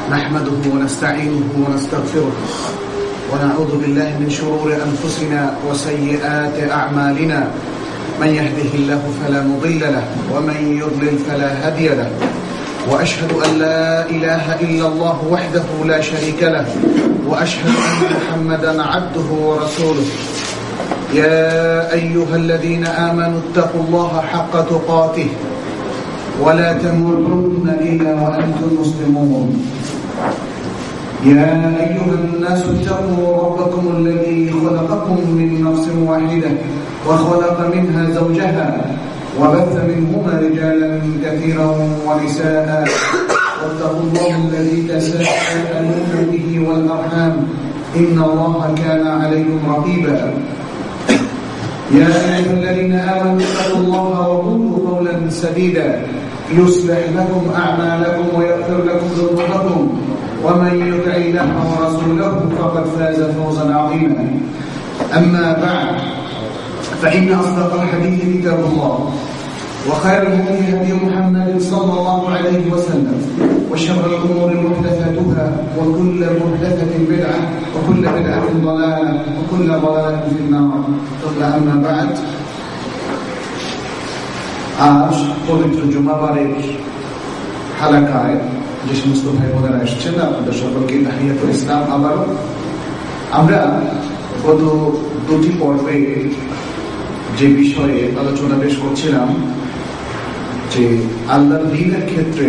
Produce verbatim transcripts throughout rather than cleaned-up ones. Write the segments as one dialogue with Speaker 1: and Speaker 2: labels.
Speaker 1: نحمده ونستعينه ونستغفره ونعوذ بالله من شرور أنفسنا وسيئات أعمالنا من يهده الله فلا مضل له ومن يضلل فلا هادي له وأشهد أن لا إله إلا الله وحده لا شريك له وأشهد أن محمدا عبده ورسوله يا أيها الذين آمنوا اتقوا الله حق تقاته ولا تموتن إلا وأنتم مسلمون يا أيها الناس اتقوا ربكم الذي خلقكم من نفس واحدة وخلق منها زوجها وبث منهما رجالا كثيرا ونساء واتقوا الله الذي تساءلون به والأرحام إن الله كان عليكم رقيبا يا أيها الذين آمنوا اتقوا الله وقولوا قولا سديدا يصلح لكم أعمالكم ويغفر لكم ذنوبكم ومن يطع الله ورسوله فقد فاز فوزا عظيما أما بعد فإن أصدق الحديث كتاب الله وخير الهدي هدي محمد صلى الله عليه وسلم وشر الأمور محدثاتها وكل محدثة بدعة وكل بدعة ضلالة وكل ضلالة في النار ثم أما بعد আজ পবিত্র জুমাবারের হালাকায় যে সমস্ত ভাই বোনেরা এসেছেন আপনাদের সকলকে তাহিয়াতুল ইসলাম। আবারও আমরা গত দুটি পর্বে যে বিষয়ে আলোচনা বেশ করছিলাম যে আল্লাহর দ্বীনের ক্ষেত্রে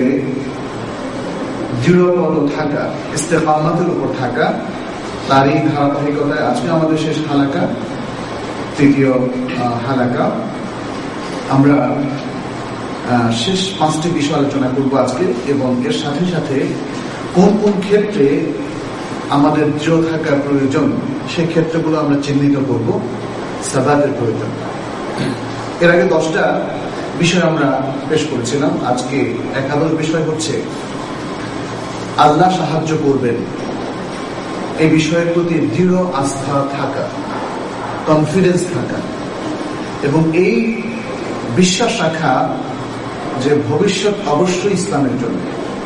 Speaker 1: দৃঢ়পদ থাকা, ইস্তেকামাতের উপর থাকা, তারই ধারাবাহিকতায় আজকে আমাদের শেষ হালাকা, তৃতীয় হালাকা। আমরা শেষ পাঁচটি বিষয় আলোচনা করব আজকে এবং এর সাথে সাথে কোন কোন ক্ষেত্রে আমাদের দৃঢ় থাকার প্রয়োজন সেই ক্ষেত্রগুলো আমরা চিহ্নিত করব, সাবাতের প্রয়োজন। এর আগে দশটা বিষয় আমরা পেশ করেছিলাম। আজকে একাদশ বিষয় হচ্ছে আল্লাহ সাহায্য করবেন, এই বিষয়ের প্রতি দৃঢ় আস্থা থাকা, কনফিডেন্স থাকা এবং এই বিশ্বাস রাখা যে ভবিষ্যৎ অবশ্যই ইসলামের জন্য,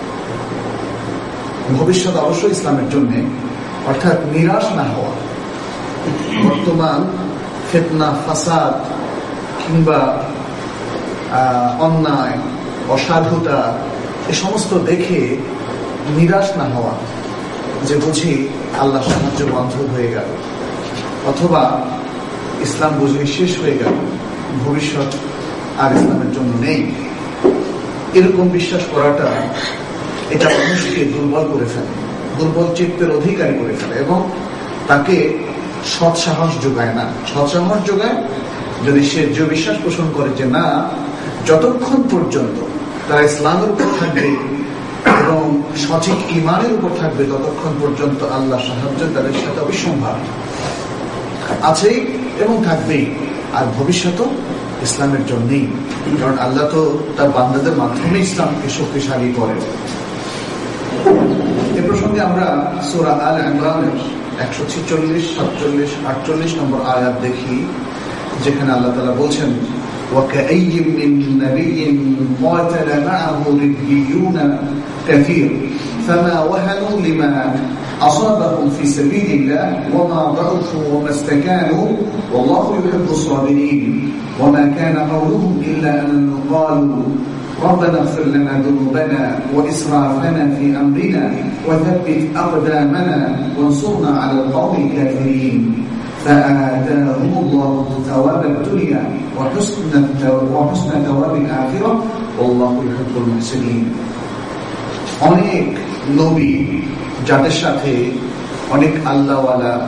Speaker 1: ভবিষ্যৎ অবশ্যই ইসলামের জন্য, অর্থাৎ নিরাশ না হওয়া। বর্তমান ফিতনা, ফাসাদ কিংবা অন্যায়, অসাধুতা এ সমস্ত দেখে নিরাশ না হওয়া, যে বুঝি আল্লাহ সাহায্য বন্ধ হয়ে গেল অথবা ইসলাম বুঝি শেষ হয়ে গেল, ভবিষ্যৎ আর ইসলামের জন্য নেই, এরকম বিশ্বাস করাটা এটা মানুষকে দুর্বল করে ফেলে, দুর্বল চিত্তের অধিকারী করে ফেলে এবং তাকে সৎসাহস যোগায় না। সৎসাহস যোগায় যদি সে যে বিশ্বাস পোষণ করে যে না, যতক্ষণ পর্যন্ত তারা ইসলামের উপর থাকবে এবং সঠিক ঈমানের উপর থাকবে ততক্ষণ পর্যন্ত আল্লাহ সাহায্য তাদের সাথে অবিসম্ভাব আছেই এবং থাকবেই, আর ভবিষ্যৎ ইসলামের জন্যই। কারণ আল্লাহ তো তার বান্দাদের মাধ্যমে ইসলামকে শক্তিশালী করেন। এ প্রসঙ্গে আমরা সূরা আল ইমরানের একশো ছিচল্লিশ, সাতচল্লিশ, আটচল্লিশ নম্বর আয়াত দেখি, যেখানে আল্লাহ তাআলা বলছেন وَكَأَيٍّ مِّن نَّبِيٍّ قَاتَلَ مَعَهُ رِبِّيُّونَ كَثِيرٌ فَمَا وَهَنُوا لِمَا أَصَابَهُمْ فِي سَبِيلِ اللَّهِ وَمَا ضَعُفُوا وَمَا اسْتَكَانُوا وَاللَّهُ يُحِبُّ الصَّابِرِينَ وَمَا كَانَ قَوْلُهُمْ إِلَّا أَن قَالُوا رَبَّنَا اغْفِرْ لَنَا ذُنُوبَنَا وَإِسْرَافَنَا فِي أَمْرِنَا وَثَبِّتْ أَقْدَامَنَا وَانصُرْنَا عَلَى الْقَوْمِ الْكَافِرِينَ فآتاهم الله ثواب الدنيا وحسن وحسن ثواب الآخرة والله يحب المحسنين। অনেক নবী যাদের সাথে অনেক আল্লাহওয়ালা